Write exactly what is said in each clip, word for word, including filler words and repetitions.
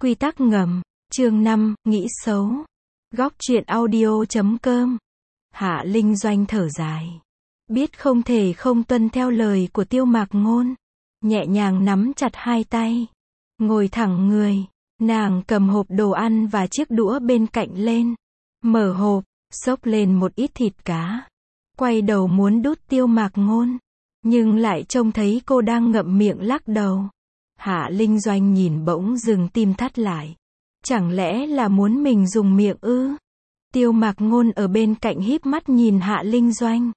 Quy tắc ngầm, chương năm, nghĩ xấu. Góc truyện audio chấm com. Hạ Linh Doanh thở dài. Biết không thể không tuân theo lời của Tiêu Mạc Ngôn. Nhẹ nhàng nắm chặt hai tay. Ngồi thẳng người. Nàng cầm hộp đồ ăn và chiếc đũa bên cạnh lên. Mở hộp, xốc lên một ít thịt cá. Quay đầu muốn đút Tiêu Mạc Ngôn. Nhưng lại trông thấy cô đang ngậm miệng lắc đầu. Hạ Linh Doanh nhìn bỗng dừng tim thắt lại. Chẳng lẽ là muốn mình dùng miệng ư? Tiêu Mạc Ngôn ở bên cạnh híp mắt nhìn Hạ Linh Doanh.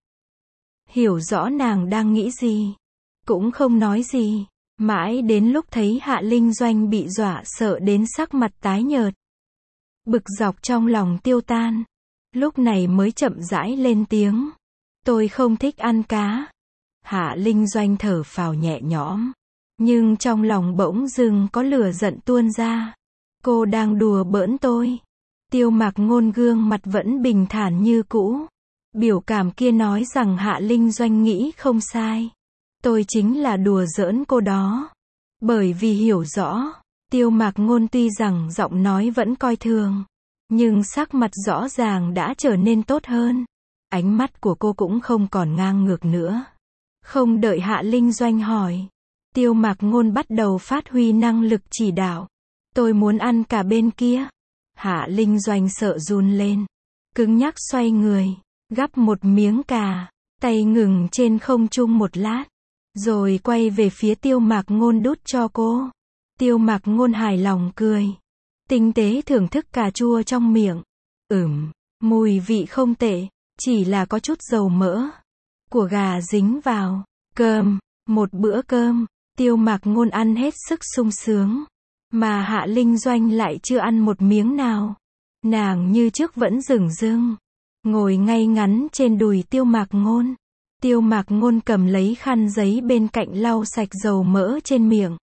Hiểu rõ nàng đang nghĩ gì. Cũng không nói gì. Mãi đến lúc thấy Hạ Linh Doanh bị dọa sợ đến sắc mặt tái nhợt. Bực dọc trong lòng tiêu tan. Lúc này mới chậm rãi lên tiếng. Tôi không thích ăn cá. Hạ Linh Doanh thở phào nhẹ nhõm. Nhưng trong lòng bỗng dưng có lửa giận tuôn ra. Cô đang đùa bỡn tôi. Tiêu Mạc Ngôn gương mặt vẫn bình thản như cũ. Biểu cảm kia nói rằng Hạ Linh Doanh nghĩ không sai. Tôi chính là đùa giỡn cô đó. Bởi vì hiểu rõ, Tiêu Mạc Ngôn tuy rằng giọng nói vẫn coi thường, nhưng sắc mặt rõ ràng đã trở nên tốt hơn. Ánh mắt của cô cũng không còn ngang ngược nữa. Không đợi Hạ Linh Doanh hỏi, Tiêu Mạc Ngôn bắt đầu phát huy năng lực chỉ đạo. Tôi muốn ăn cả bên kia. Hạ Linh Doanh sợ run lên. Cứng nhắc xoay người, gắp một miếng cà, tay ngừng trên không trung một lát. Rồi quay về phía Tiêu Mạc Ngôn đút cho cô. Tiêu Mạc Ngôn hài lòng cười. Tinh tế thưởng thức cà chua trong miệng. Ừm, mùi vị không tệ, chỉ là có chút dầu mỡ của gà dính vào. Cơm, một bữa cơm, Tiêu Mạc Ngôn ăn hết sức sung sướng. Mà Hạ Linh Doanh lại chưa ăn một miếng nào. Nàng như trước vẫn dửng dưng. Ngồi ngay ngắn trên đùi Tiêu Mạc Ngôn. Tiêu Mạc Ngôn cầm lấy khăn giấy bên cạnh lau sạch dầu mỡ trên miệng.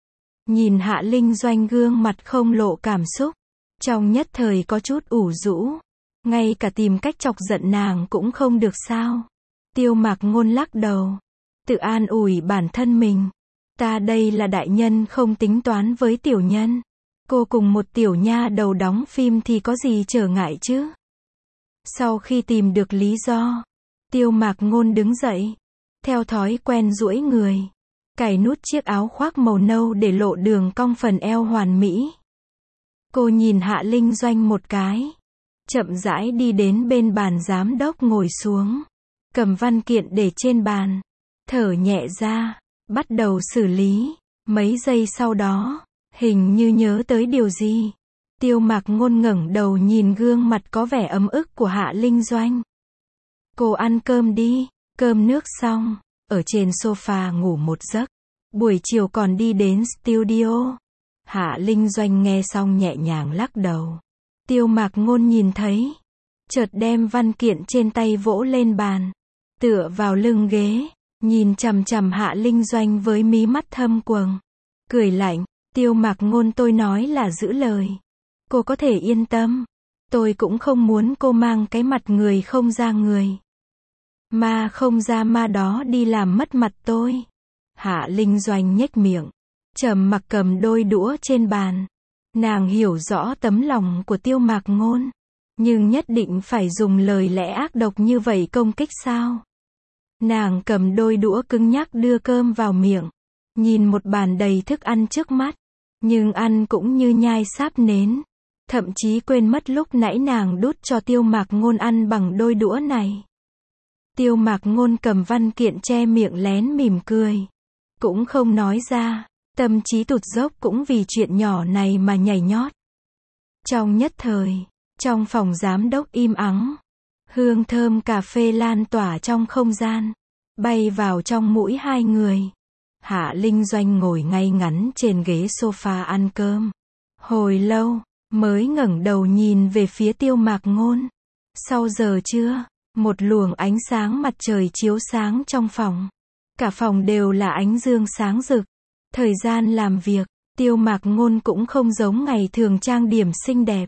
Nhìn Hạ Linh Doanh gương mặt không lộ cảm xúc. Trong nhất thời có chút ủ rũ. Ngay cả tìm cách chọc giận nàng cũng không được sao. Tiêu Mạc Ngôn lắc đầu. Tự an ủi bản thân mình. Ta đây là đại nhân không tính toán với tiểu nhân. Cô cùng một tiểu nha đầu đóng phim thì có gì trở ngại chứ? Sau khi tìm được lý do, Tiêu Mạc Ngôn đứng dậy. Theo thói quen duỗi người. Cài nút chiếc áo khoác màu nâu để lộ đường cong phần eo hoàn mỹ. Cô nhìn Hạ Linh Doanh một cái. Chậm rãi đi đến bên bàn giám đốc ngồi xuống. Cầm văn kiện để trên bàn. Thở nhẹ ra. Bắt đầu xử lý. Mấy giây sau đó, hình như nhớ tới điều gì. Tiêu Mạc Ngôn ngẩng đầu nhìn gương mặt có vẻ ấm ức của Hạ Linh Doanh. Cô ăn cơm đi. Cơm nước xong, ở trên sofa ngủ một giấc. Buổi chiều còn đi đến studio. Hạ Linh Doanh nghe xong nhẹ nhàng lắc đầu. Tiêu Mạc Ngôn nhìn thấy. Chợt đem văn kiện trên tay vỗ lên bàn. Tựa vào lưng ghế. Nhìn chằm chằm Hạ Linh Doanh với mí mắt thâm quầng. Cười lạnh. Tiêu Mạc Ngôn, tôi nói là giữ lời. Cô có thể yên tâm. Tôi cũng không muốn cô mang cái mặt người không ra người. Ma không ra ma đó đi làm mất mặt tôi. Hạ Linh Doanh nhếch miệng. Trầm mặc cầm đôi đũa trên bàn. Nàng hiểu rõ tấm lòng của Tiêu Mạc Ngôn. Nhưng nhất định phải dùng lời lẽ ác độc như vậy công kích sao? Nàng cầm đôi đũa cứng nhắc đưa cơm vào miệng. Nhìn một bàn đầy thức ăn trước mắt. Nhưng ăn cũng như nhai sáp nến. Thậm chí quên mất lúc nãy nàng đút cho Tiêu Mạc Ngôn ăn bằng đôi đũa này. Tiêu Mạc Ngôn cầm văn kiện che miệng lén mỉm cười. Cũng không nói ra. Tâm trí tụt dốc cũng vì chuyện nhỏ này mà nhảy nhót. Trong nhất thời, trong phòng giám đốc im ắng. Hương thơm cà phê lan tỏa trong không gian. Bay vào trong mũi hai người. Hạ Linh Doanh ngồi ngay ngắn trên ghế sofa ăn cơm. Hồi lâu, mới ngẩng đầu nhìn về phía Tiêu Mạc Ngôn. Sau giờ trưa, một luồng ánh sáng mặt trời chiếu sáng trong phòng. Cả phòng đều là ánh dương sáng rực. Thời gian làm việc, Tiêu Mạc Ngôn cũng không giống ngày thường trang điểm xinh đẹp.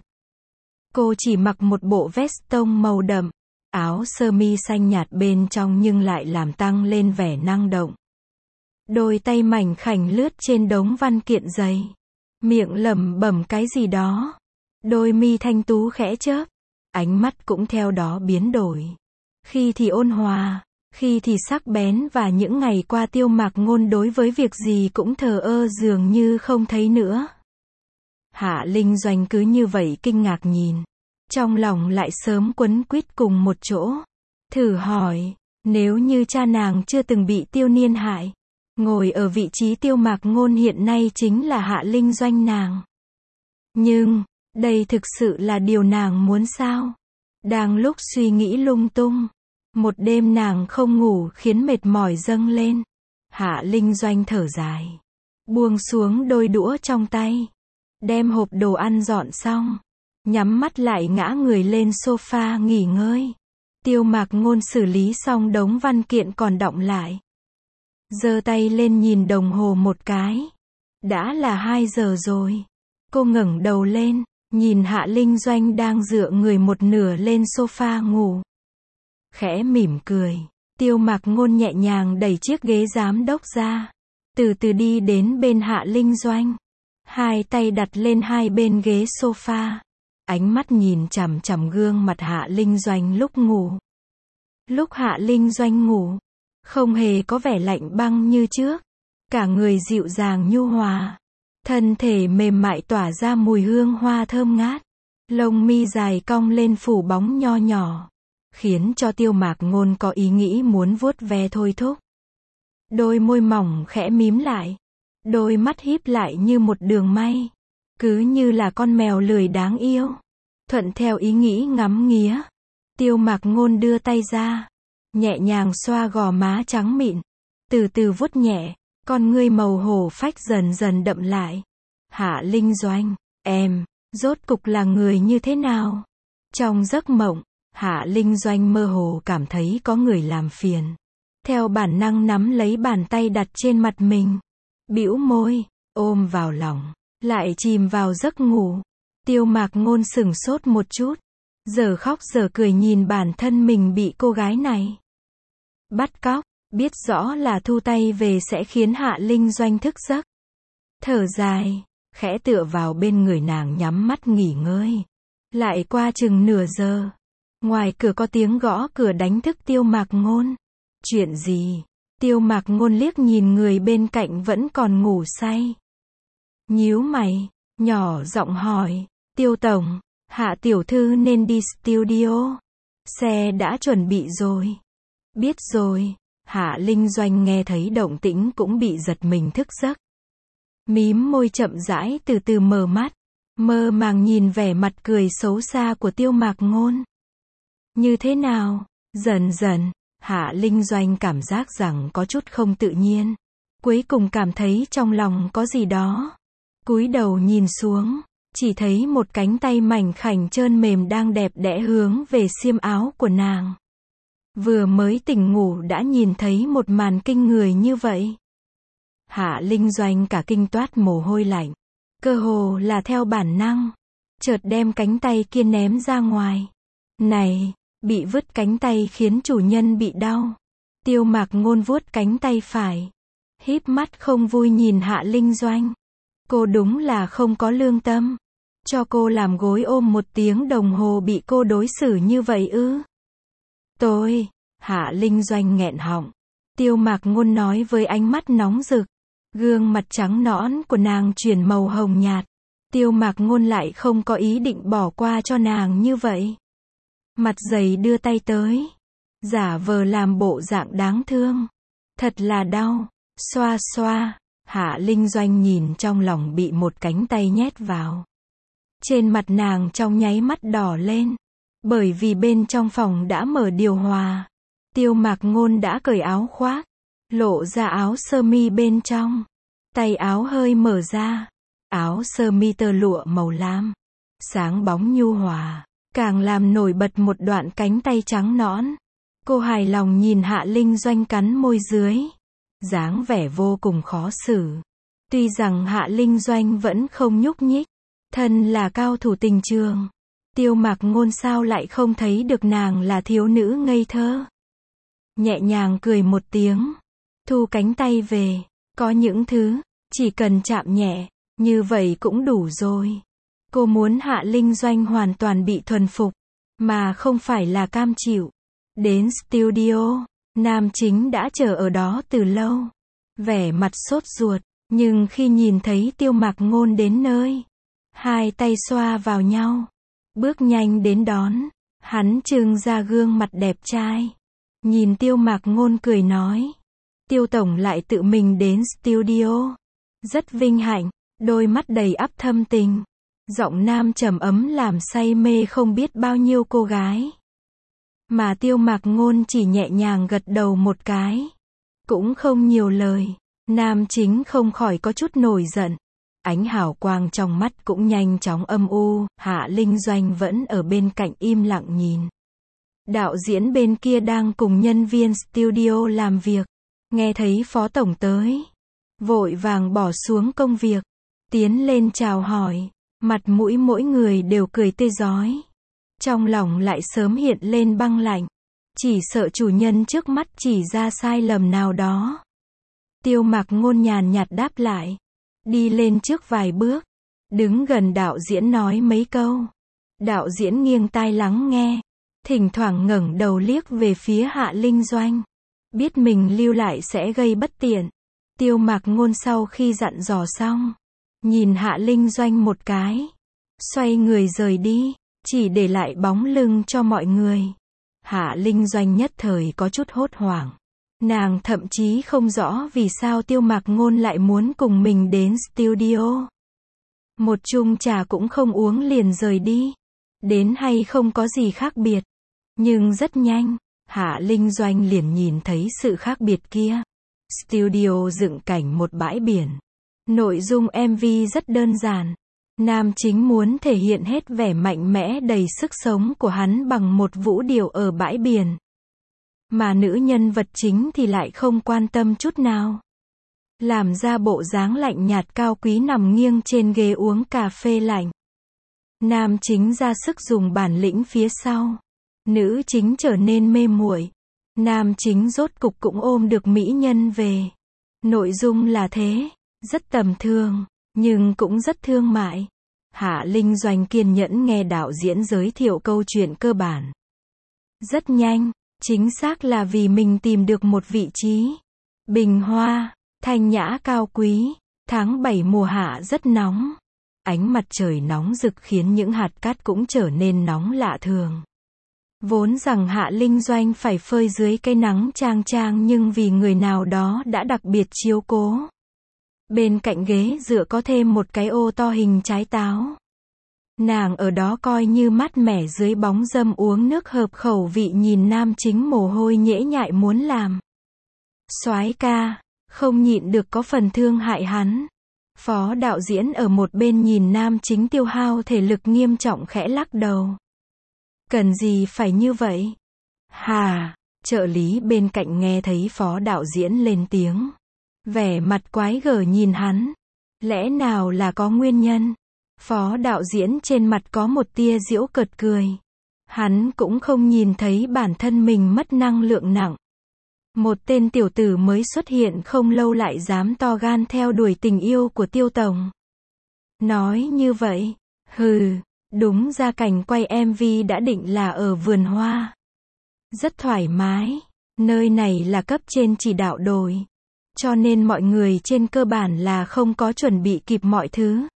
Cô chỉ mặc một bộ vest tông màu đậm. Áo sơ mi xanh nhạt bên trong nhưng lại làm tăng lên vẻ năng động. Đôi tay mảnh khảnh lướt trên đống văn kiện dày. miệng lẩm bẩm cái gì đó. Đôi mi thanh tú khẽ chớp, ánh mắt cũng theo đó biến đổi. Khi thì ôn hòa, khi thì sắc bén, và những ngày qua Tiêu Mạc Ngôn đối với việc gì cũng thờ ơ dường như không thấy nữa. Hạ Linh Doanh cứ như vậy kinh ngạc nhìn, trong lòng lại sớm quấn quýt cùng một chỗ. Thử hỏi, nếu như cha nàng chưa từng bị Tiêu Niên hại, ngồi ở vị trí Tiêu Mạc Ngôn hiện nay chính là Hạ Linh Doanh nàng. Nhưng, đây thực sự là điều nàng muốn sao? Đang lúc suy nghĩ lung tung, một đêm nàng không ngủ khiến mệt mỏi dâng lên. Hạ Linh Doanh thở dài, buông xuống đôi đũa trong tay, đem hộp đồ ăn dọn xong, nhắm mắt lại ngã người lên sofa nghỉ ngơi. Tiêu Mạc Ngôn xử lý xong đống văn kiện còn đọng lại, giơ tay lên nhìn đồng hồ một cái. Đã là hai giờ rồi. Cô ngẩng đầu lên, nhìn Hạ Linh Doanh đang dựa người một nửa lên sofa ngủ. Khẽ mỉm cười, Tiêu Mạc Ngôn nhẹ nhàng đẩy chiếc ghế giám đốc ra, từ từ đi đến bên Hạ Linh Doanh. Hai tay đặt lên hai bên ghế sofa, ánh mắt nhìn chằm chằm gương mặt Hạ Linh Doanh lúc ngủ. Lúc Hạ Linh Doanh ngủ, không hề có vẻ lạnh băng như trước, cả người dịu dàng nhu hòa, thân thể mềm mại tỏa ra mùi hương hoa thơm ngát, lông mi dài cong lên phủ bóng nho nhỏ, khiến cho Tiêu Mạc Ngôn có ý nghĩ muốn vuốt ve thôi thúc. Đôi môi mỏng khẽ mím lại, đôi mắt híp lại như một đường may, cứ như là con mèo lười đáng yêu. Thuận theo ý nghĩ ngắm nghía, Tiêu Mạc Ngôn đưa tay ra, nhẹ nhàng xoa gò má trắng mịn, từ từ vuốt nhẹ, con ngươi màu hổ phách dần dần đậm lại. Hạ Linh Doanh, em, rốt cục là người như thế nào? Trong giấc mộng, Hạ Linh Doanh mơ hồ cảm thấy có người làm phiền. Theo bản năng nắm lấy bàn tay đặt trên mặt mình, bĩu môi, ôm vào lòng, lại chìm vào giấc ngủ. Tiêu Mạc Ngôn sửng sốt một chút, giờ khóc giờ cười nhìn bản thân mình bị cô gái này bắt cóc, biết rõ là thu tay về sẽ khiến Hạ Linh Doanh thức giấc. Thở dài, khẽ tựa vào bên người nàng nhắm mắt nghỉ ngơi. Lại qua chừng nửa giờ, ngoài cửa có tiếng gõ cửa đánh thức Tiêu Mạc Ngôn. Chuyện gì? Tiêu Mạc Ngôn liếc nhìn người bên cạnh vẫn còn ngủ say, nhíu mày, nhỏ giọng hỏi, Tiêu tổng, Hạ tiểu thư nên đi studio, xe đã chuẩn bị rồi. Biết rồi. Hạ Linh Doanh nghe thấy động tĩnh cũng bị giật mình thức giấc, mím môi chậm rãi từ từ mở mắt, mơ màng nhìn vẻ mặt cười xấu xa của Tiêu Mạc Ngôn. Như thế nào? Dần dần, Hạ Linh Doanh cảm giác rằng có chút không tự nhiên, cuối cùng cảm thấy trong lòng có gì đó. Cúi đầu nhìn xuống, chỉ thấy một cánh tay mảnh khảnh trơn mềm đang đẹp đẽ hướng về xiêm áo của nàng. Vừa mới tỉnh ngủ đã nhìn thấy một màn kinh người như vậy. Hạ Linh Doanh cả kinh toát mồ hôi lạnh, cơ hồ là theo bản năng, chợt đem cánh tay kia ném ra ngoài. Này, bị vứt cánh tay khiến chủ nhân bị đau. Tiêu Mạc Ngôn vuốt cánh tay phải, híp mắt không vui nhìn Hạ Linh Doanh. Cô đúng là không có lương tâm. Cho cô làm gối ôm một tiếng đồng hồ bị cô đối xử như vậy ư? Tôi, Hạ Linh Doanh nghẹn họng. Tiêu Mạc Ngôn nói với ánh mắt nóng rực. Gương mặt trắng nõn của nàng chuyển màu hồng nhạt. Tiêu Mạc Ngôn lại không có ý định bỏ qua cho nàng như vậy. Mặt dày đưa tay tới, giả vờ làm bộ dạng đáng thương. Thật là đau. Xoa xoa. Hạ Linh Doanh nhìn trong lòng bị một cánh tay nhét vào. Trên mặt nàng trong nháy mắt đỏ lên. Bởi vì bên trong phòng đã mở điều hòa. Tiêu Mạc Ngôn đã cởi áo khoác, lộ ra áo sơ mi bên trong. Tay áo hơi mở ra. Áo sơ mi tơ lụa màu lam, sáng bóng nhu hòa, càng làm nổi bật một đoạn cánh tay trắng nõn. Cô hài lòng nhìn Hạ Linh Doanh cắn môi dưới, dáng vẻ vô cùng khó xử. Tuy rằng Hạ Linh Doanh vẫn không nhúc nhích, thân là cao thủ tình trường, Tiêu Mạc Ngôn sao lại không thấy được nàng là thiếu nữ ngây thơ. Nhẹ nhàng cười một tiếng, thu cánh tay về, có những thứ, chỉ cần chạm nhẹ, Như vậy cũng đủ rồi. Cô muốn Hạ Linh Doanh hoàn toàn bị thuần phục, mà không phải là cam chịu. Đến studio, nam chính đã chờ ở đó từ lâu. Vẻ mặt sốt ruột, nhưng khi nhìn thấy Tiêu Mạc Ngôn đến nơi, hai tay xoa vào nhau, bước nhanh đến đón, hắn trưng ra gương mặt đẹp trai. Nhìn Tiêu Mạc Ngôn cười nói, Tiêu tổng lại tự mình đến studio. Rất vinh hạnh, đôi mắt đầy ắp thâm tình. Giọng nam trầm ấm làm say mê không biết bao nhiêu cô gái. Mà Tiêu Mạc Ngôn chỉ nhẹ nhàng gật đầu một cái, cũng không nhiều lời. Nam chính không khỏi có chút nổi giận. Ánh hào quang trong mắt cũng nhanh chóng âm u. Hạ Linh Doanh vẫn ở bên cạnh im lặng nhìn. Đạo diễn bên kia đang cùng nhân viên studio làm việc. Nghe thấy phó tổng tới, vội vàng bỏ xuống công việc, tiến lên chào hỏi. Mặt mũi mỗi người đều cười tươi rói. Trong lòng lại sớm hiện lên băng lạnh. Chỉ sợ chủ nhân trước mắt chỉ ra sai lầm nào đó. Tiêu Mạc Ngôn nhàn nhạt đáp lại. Đi lên trước vài bước, đứng gần đạo diễn nói mấy câu. Đạo diễn nghiêng tai lắng nghe, thỉnh thoảng ngẩng đầu liếc về phía Hạ Linh Doanh. Biết mình lưu lại sẽ gây bất tiện. Tiêu Mạc Ngôn sau khi dặn dò xong, nhìn Hạ Linh Doanh một cái, xoay người rời đi, chỉ để lại bóng lưng cho mọi người. Hạ Linh Doanh nhất thời có chút hốt hoảng. Nàng thậm chí không rõ vì sao Tiêu Mạc Ngôn lại muốn cùng mình đến studio. Một chung trà cũng không uống liền rời đi. Đến hay không có gì khác biệt. Nhưng rất nhanh, Hạ Linh Doanh liền nhìn thấy sự khác biệt kia. Studio dựng cảnh một bãi biển. Nội dung em vê rất đơn giản. Nam chính muốn thể hiện hết vẻ mạnh mẽ đầy sức sống của hắn bằng một vũ điệu ở bãi biển. Mà nữ nhân vật chính thì lại không quan tâm chút nào. Làm ra bộ dáng lạnh nhạt cao quý nằm nghiêng trên ghế uống cà phê lạnh. Nam chính ra sức dùng bản lĩnh phía sau. Nữ chính trở nên mê muội. Nam chính rốt cục cũng ôm được mỹ nhân về. Nội dung là thế, rất tầm thường, nhưng cũng rất thương mại. Hạ Linh Doanh kiên nhẫn nghe đạo diễn giới thiệu câu chuyện cơ bản. Rất nhanh, chính xác là vì mình tìm được một vị trí. Bình hoa, thanh nhã cao quý, tháng bảy mùa hạ rất nóng. Ánh mặt trời nóng rực khiến những hạt cát cũng trở nên nóng lạ thường. Vốn rằng Hạ Linh Doanh phải phơi dưới cái nắng chang chang nhưng vì người nào đó đã đặc biệt chiếu cố. Bên cạnh ghế dựa có thêm một cái ô to hình trái táo. Nàng ở đó coi như mát mẻ dưới bóng râm uống nước hợp khẩu vị nhìn nam chính mồ hôi nhễ nhại muốn làm. Soái ca, không nhịn được có phần thương hại hắn. Phó đạo diễn ở một bên nhìn nam chính tiêu hao thể lực nghiêm trọng khẽ lắc đầu. Cần gì phải như vậy? Hà, trợ lý bên cạnh nghe thấy phó đạo diễn lên tiếng. Vẻ mặt quái gở nhìn hắn. Lẽ nào là có nguyên nhân? Phó đạo diễn trên mặt có một tia giễu cợt cười. Hắn cũng không nhìn thấy bản thân mình mất năng lượng nặng. Một tên tiểu tử mới xuất hiện không lâu lại dám to gan theo đuổi tình yêu của Tiêu tổng. Nói như vậy, hừ, đúng ra cảnh quay em vê đã định là ở vườn hoa. Rất thoải mái, nơi này là cấp trên chỉ đạo đổi. Cho nên mọi người trên cơ bản là không có chuẩn bị kịp mọi thứ.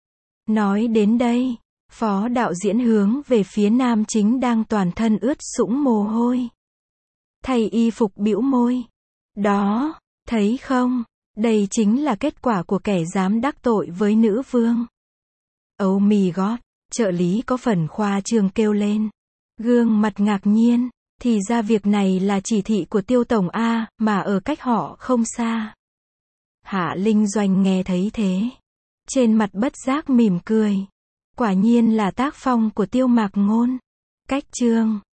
Nói đến đây, phó đạo diễn hướng về phía nam chính đang toàn thân ướt sũng mồ hôi. Thay y phục bĩu môi. Đó, thấy không, đây chính là kết quả của kẻ dám đắc tội với nữ vương. Oh my god, trợ lý có phần khoa trương kêu lên. Gương mặt ngạc nhiên, thì ra việc này là chỉ thị của Tiêu tổng A, mà ở cách họ không xa. Hạ Linh Doanh nghe thấy thế. Trên mặt bất giác mỉm cười. Quả nhiên là tác phong của Tiêu Mạc Ngôn. Cách chương